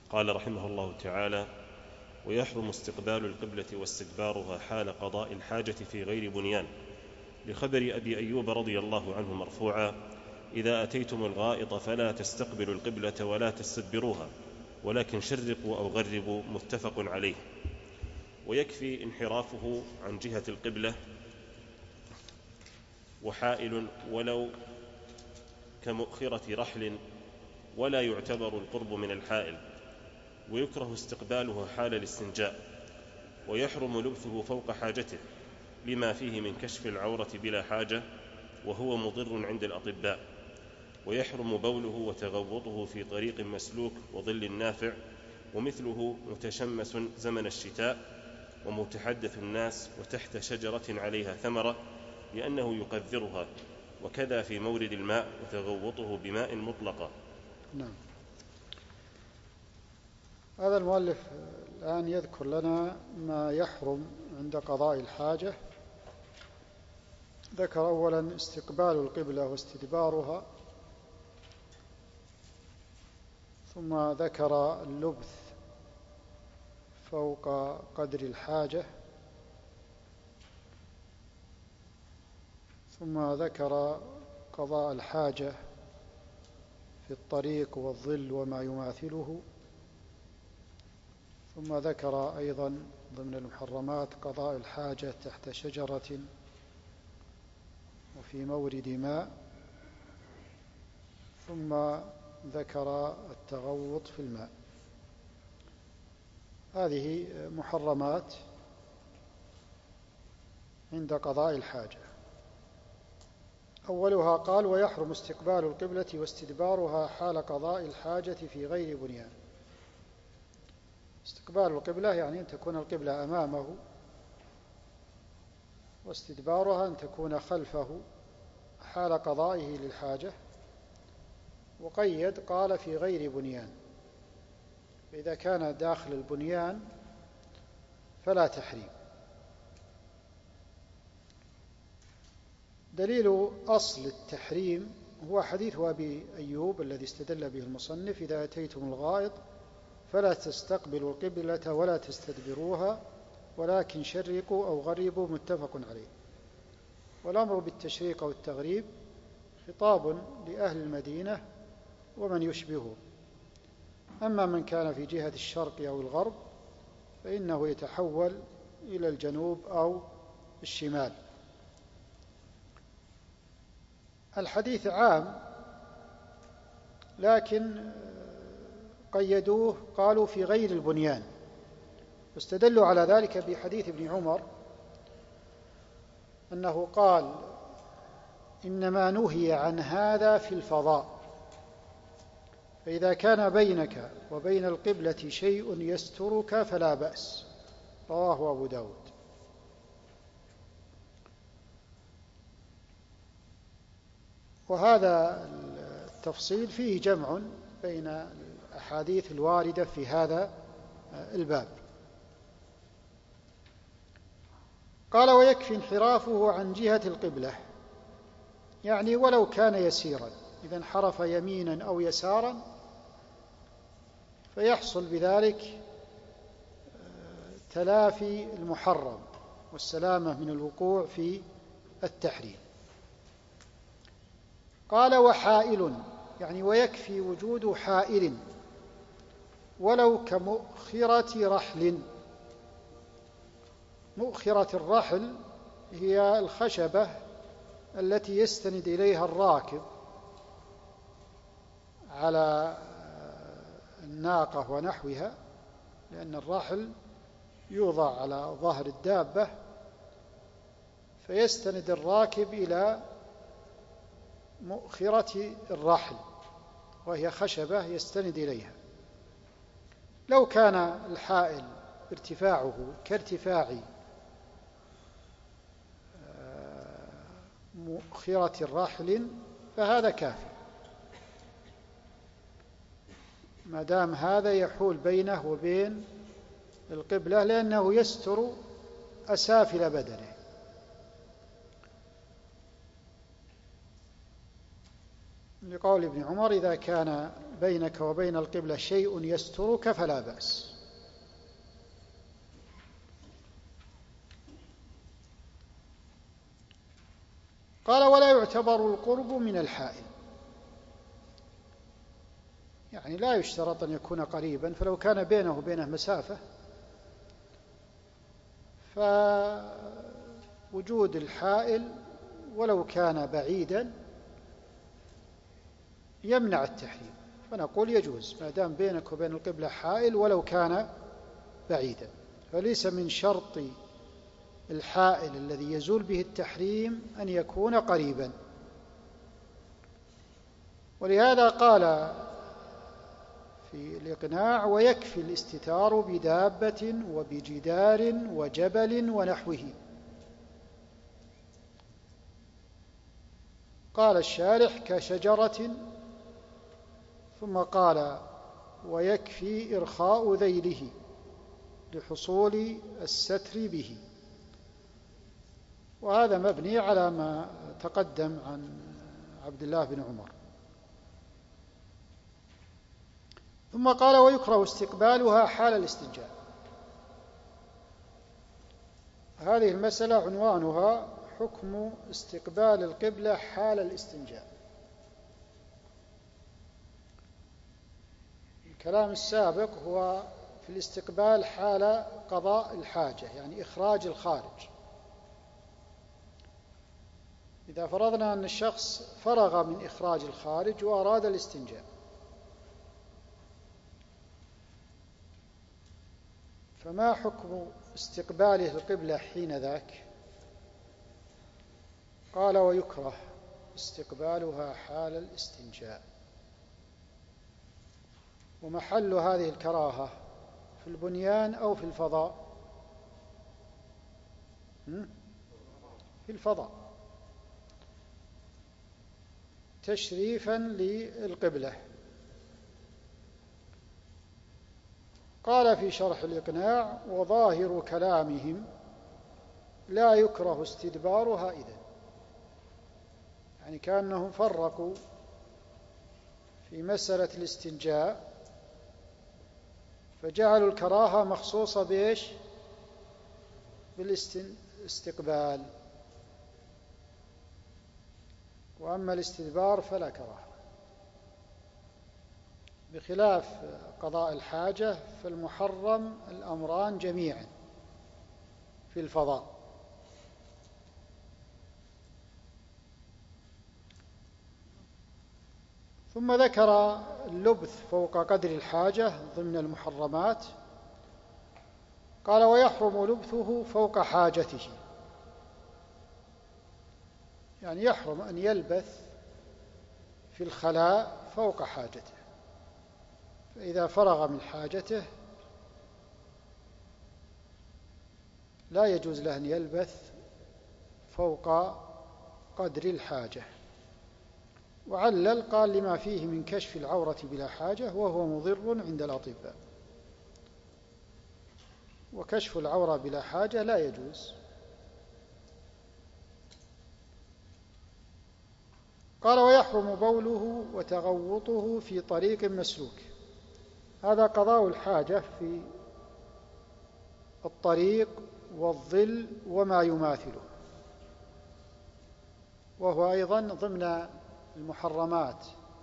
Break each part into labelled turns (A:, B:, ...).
A: قال رحمه الله تعالى: ويحرم استقبال القبلة واستدبارها حال قضاء الحاجة في غير بنيان، لخبر أبي أيوب رضي الله عنه مرفوعا: إذا أتيتم الغائط فلا تستقبلوا القبلة ولا تستدبروها ولكن شرقوا أو غربوا، متفق عليه. ويكفي انحرافه عن جهة القبلة وحائل ولو كمؤخرة رحل، ولا يعتبر القرب من الحائل. ويكره استقباله حال الاستنجاء، ويحرم لبثه فوق حاجته لما فيه من كشف العورة بلا حاجة، وهو مضر عند الأطباء. ويحرم بوله وتغوطه في طريق مسلوك وظل نافع، ومثله متشمس زمن الشتاء ومتحدث الناس وتحت شجرة عليها ثمرة، لأنه يقذرها، وكذا في مورد الماء وتغوطه بماء مطلقا.
B: نعم. هذا المؤلف الآن يذكر لنا ما يحرم عند قضاء الحاجة. ذكر أولا استقبال القبلة واستدبارها، ثم ذكر اللبث فوق قدر الحاجة، ثم ذكر قضاء الحاجة في الطريق والظل وما يماثله، ثم ذكر أيضا ضمن المحرمات قضاء الحاجة تحت شجرة وفي مورد ماء، ثم ذكر التغوط في الماء. هذه محرمات عند قضاء الحاجة. أولها قال: ويحرم استقبال القبلة واستدبارها حال قضاء الحاجة في غير بنيان. استقبال القبلة يعني أن تكون القبلة أمامه، واستدبارها أن تكون خلفه حال قضائه للحاجة. وقيد قال: في غير بنيان، فإذا كان داخل البنيان فلا تحريم. دليل أصل التحريم هو حديث أبي أيوب الذي استدل به المصنف: إذا أتيتم الغائط فلا تستقبلوا القبلة ولا تستدبروها ولكن شرقوا أو غربوا، متفق عليه. والأمر بالتشريق أو التغريب خطاب لأهل المدينة ومن يشبهه. أما من كان في جهة الشرق أو الغرب فإنه يتحول إلى الجنوب أو الشمال. الحديث عام، لكن قيدوه قالوا في غير البنيان، واستدلوا على ذلك بحديث ابن عمر أنه قال: إنما نهي عن هذا في الفضاء، فإذا كان بينك وبين القبلة شيء يسترك فلا بأس. رواه أبو داود. وهذا التفصيل فيه جمع بين الأحاديث الواردة في هذا الباب. قال: ويكفي انحرافه عن جهة القبلة، يعني ولو كان يسيرا، إذا انحرف يمينا أو يسارا فيحصل بذلك تلافي المحرم والسلامة من الوقوع في التحريم. قال: وحائل، يعني ويكفي وجود حائل ولو كمؤخرة رحل. مؤخرة الرحل هي الخشبة التي يستند إليها الراكب على الناقة ونحوها، لأن الرحل يوضع على ظهر الدابة، فيستند الراكب إلى مؤخرة الرحل وهي خشبة يستند إليها. لو كان الحائل ارتفاعه كارتفاع مؤخرة الرحل فهذا كافي، ما دام هذا يحول بينه وبين القبلة، لأنه يستر أسافل بدنه. لقول ابن عمر: إذا كان بينك وبين القبلة شيء يسترك فلا بأس. قال ولا يعتبر القرب من الحائل، يعني لا يشترط أن يكون قريبا، فلو كان بينه وبينه مسافة فوجود الحائل ولو كان بعيدا يمنع التحريم، فنقول يجوز ما دام بينك وبين القبلة حائل ولو كان بعيدا. فليس من شرط الحائل الذي يزول به التحريم أن يكون قريبا. ولهذا قال في الإقناع ويكفي الاستتار بدابة وبجدار وجبل ونحوه. قال الشارح كشجرة، ثم قال ويكفي إرخاء ذيله لحصول الستر به، وهذا مبني على ما تقدم عن عبد الله بن عمر. ثم قال ويكره استقبالها حال الاستنجاء. هذه المسألة عنوانها حكم استقبال القبلة حال الاستنجاء. الكلام السابق هو في الاستقبال حال قضاء الحاجة، يعني إخراج الخارج. إذا فرضنا أن الشخص فرغ من إخراج الخارج وأراد الاستنجاء، فما حكم استقباله القبلة حين ذاك؟ قال ويكره استقبالها حال الاستنجاء. ومحل هذه الكراهة في البنيان أو في الفضاء؟ في الفضاء، تشريفا للقبلة. قال في شرح الإقناع وظاهر كلامهم لا يكره استدبارها إذن، يعني كأنهم فرقوا في مسألة الاستنجاء فجعلوا الكراهة مخصوصة بإيش؟ بالاستقبال، وأما الاستدبار فلا كراهة. بخلاف قضاء الحاجة فالمحرم الأمران جميعا في الفضاء. ثم ذكر اللبث فوق قدر الحاجة ضمن المحرمات. قال ويحرم لبثه فوق حاجته، يعني يحرم أن يلبث في الخلاء فوق حاجته، فإذا فرغ من حاجته لا يجوز له أن يلبث فوق قدر الحاجة. وعلل قال لما فيه من كشف العورة بلا حاجة وهو مضر عند الأطباء، وكشف العورة بلا حاجة لا يجوز. قال ويحرم بوله وتغوطه في طريق مسلوك. هذا قضاء الحاجة في الطريق والظل وما يماثله، وهو أيضا ضمن المحرمات.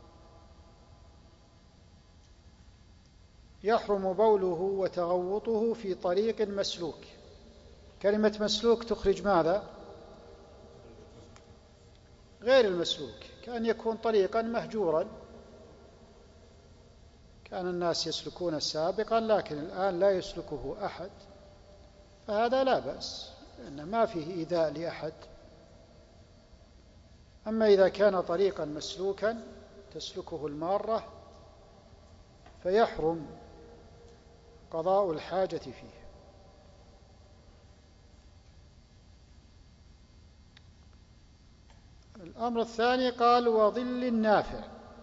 B: يحرم بوله وتغوطه في طريق مسلوك. كلمة مسلوك تخرج ماذا؟ غير المسلوك، كأن يكون طريقا مهجورا كان الناس يسلكون سابقا لكن الآن لا يسلكه أحد، فهذا لا بأس لأن ما فيه إيذاء لأحد. أما إذا كان طريقا مسلوكا تسلكه المارة فيحرم قضاء الحاجة فيه. الأمر الثاني قال وظل نافع.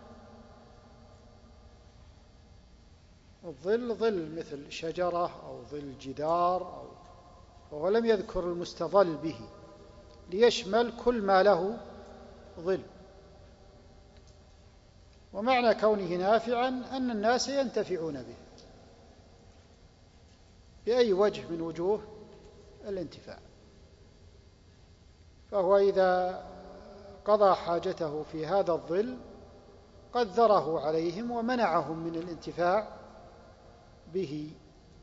B: الظل ظل مثل شجرة أو ظل جدار، وهو لم يذكر المستظل به ليشمل كل ما له ظل. ومعنى كونه نافعا أن الناس ينتفعون به بأي وجه من وجوه الانتفاع. فهو إذا قضى حاجته في هذا الظل قدره عليهم ومنعهم من الانتفاع به،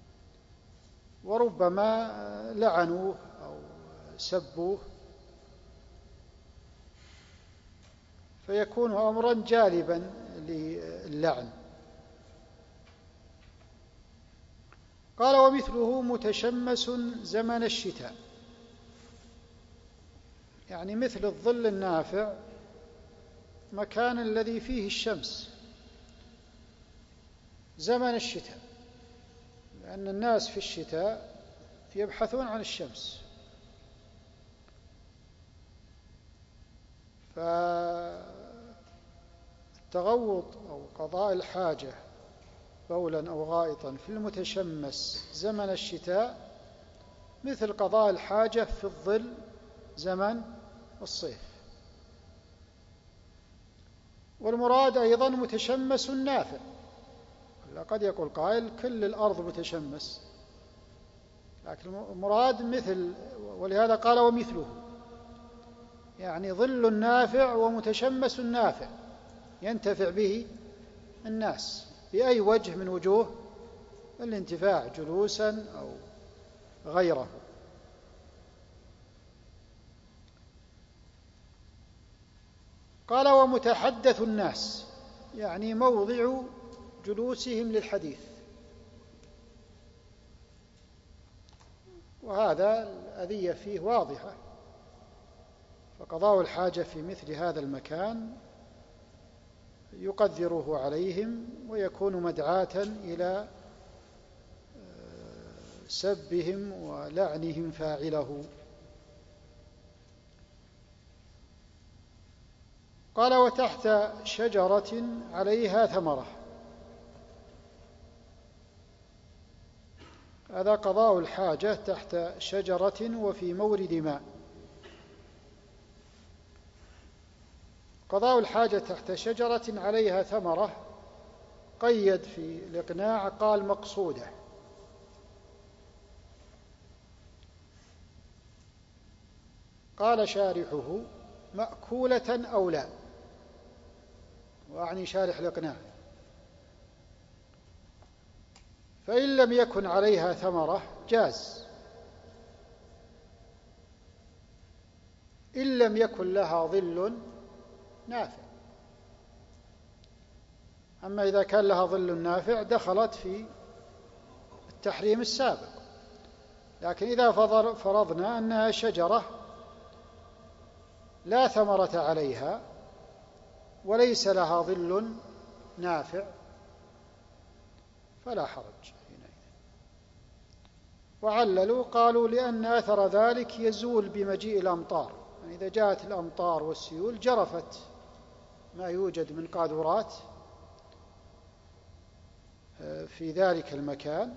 B: وربما لعنوه أو سبوه، فيكون أمرا جالبا للعن. قال: ومثله متشمس زمن الشتاء، يعني مثل الظل النافع مكان الذي فيه الشمس زمن الشتاء، لأن الناس في الشتاء يبحثون عن الشمس، فالتغوط أو قضاء الحاجة بولا أو غائطا في المتشمس زمن الشتاء مثل قضاء الحاجة في الظل زمن الصيف. والمراد أيضا متشمس نافع، قد يقول قائل كل الأرض متشمس، لكن المراد مثل، ولهذا قال ومثله، يعني ظل نافع ومتشمس نافع ينتفع به الناس بأي وجه من وجوه الانتفاع، جلوسا أو غيره. قال: ومتحدث الناس، يعني موضع جلوسهم للحديث، وهذا الأذية فيه واضحة، فقضاء الحاجة في مثل هذا المكان يقدره عليهم ويكون مدعاة إلى سبهم ولعنهم فاعله. قال: وتحت شجرة عليها ثمرة، هذا قضاء الحاجة تحت شجرة وفي مورد ماء. قضاء الحاجة تحت شجرة عليها ثمرة قيد في الإقناع، قال مقصودة، قال شارحه مأكولة أو لا، وأعني شارح الإقناع، فإن لم يكن عليها ثمرة جاز، إن لم يكن لها ظل نافع. أما إذا كان لها ظل نافع دخلت في التحريم السابق. لكن إذا فرضنا أنها شجرة لا ثمرة عليها وليس لها ظل نافع فلا حرج حينئذ. وعللوا قالوا لأن أثر ذلك يزول بمجيء الأمطار، يعني إذا جاءت الأمطار والسيول جرفت ما يوجد من قاذورات في ذلك المكان،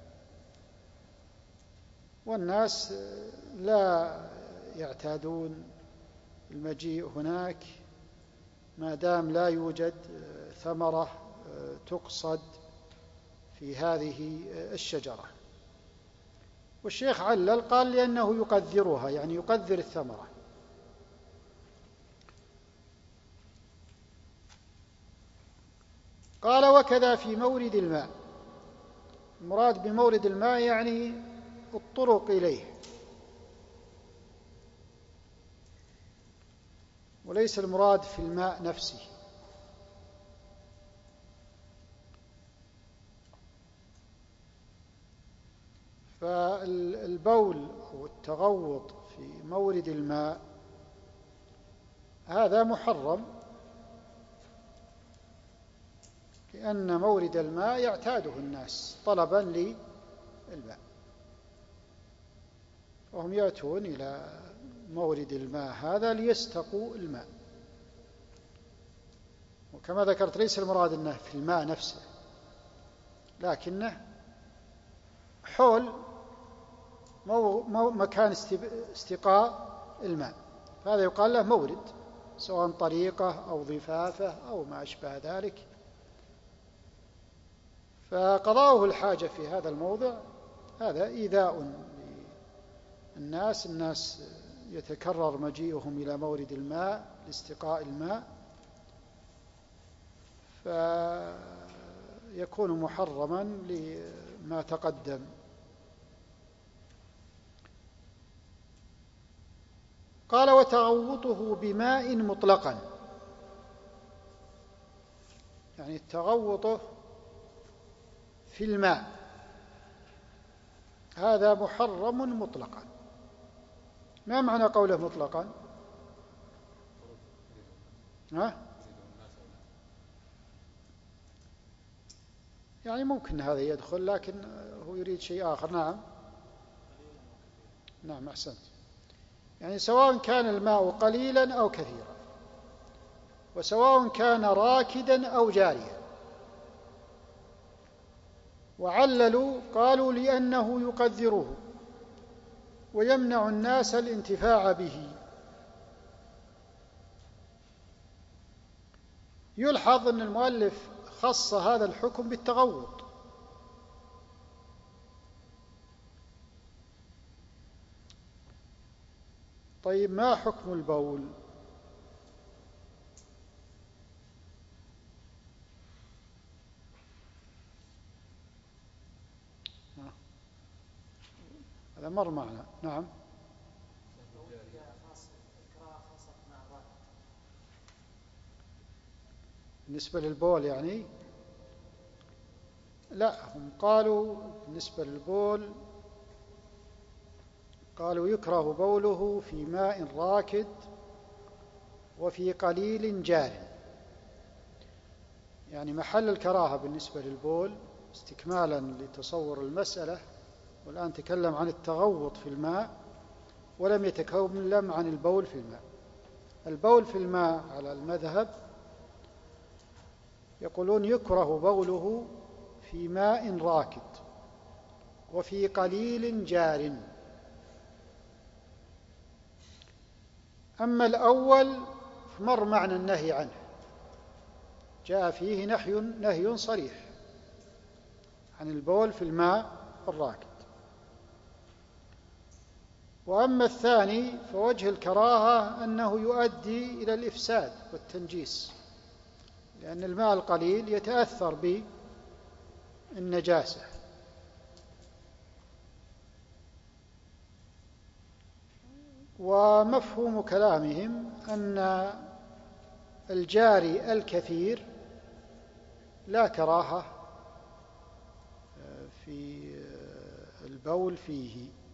B: والناس لا يعتادون المجيء هناك ما دام لا يوجد ثمرة تقصد في هذه الشجرة. والشيخ علل قال لأنه يقذرها، يعني يقذر الثمرة. قال: وكذا في مورد الماء، المراد بمورد الماء يعني الطرق إليه، وليس المراد في الماء نفسه. فالبول أو التغوط في مورد الماء هذا محرم، لأن مورد الماء يعتاده الناس طلبا للماء، وهم يأتون إلى مورد الماء هذا ليستقوا الماء. وكما ذكرت ليس المراد أنه في الماء نفسه، لكنه حول مكان استقاء الماء، فهذا يقال له مورد، سواء طريقة أو ضفافة أو ما أشبه ذلك. فقضاؤه الحاجة في هذا الموضع هذا إيذاء للناس يتكرر مجيئهم إلى مورد الماء لاستقاء الماء، فيكون محرما لما تقدم. قال وتغوطه بماء مطلقا، يعني تغوطه في الماء هذا محرم مطلقا. ما معنى قوله مطلقا؟ يعني ممكن هذا يدخل، لكن هو يريد شيء آخر. نعم أحسنت. يعني سواء كان الماء قليلا أو كثيرا، وسواء كان راكدا أو جاريا. وعللوا قالوا لأنه يقذره ويمنع الناس الانتفاع به. يلحظ أن المؤلف خص هذا الحكم بالتغوط. طيب ما حكم البول؟ هذا مر معنا. نعم. بالنسبة للبول يعني لا، هم قالوا بالنسبة للبول قالوا يكره بوله في ماء راكد وفي قليل جار. يعني محل الكراهة بالنسبة للبول استكمالا لتصور المسألة، والآن تكلم عن التغوط في الماء ولم يتكلم عن البول في الماء. البول في الماء على المذهب يقولون يكره بوله في ماء راكد وفي قليل جار. أما الأول فمر معنى النهي عنه، جاء فيه نهي صريح عن البول في الماء الراكد. وأما الثاني فوجه الكراهة أنه يؤدي إلى الإفساد والتنجيس، لأن الماء القليل يتأثر بالنجاسة. ومفهوم كلامهم أن الجاري الكثير لا كراهة في البول فيه.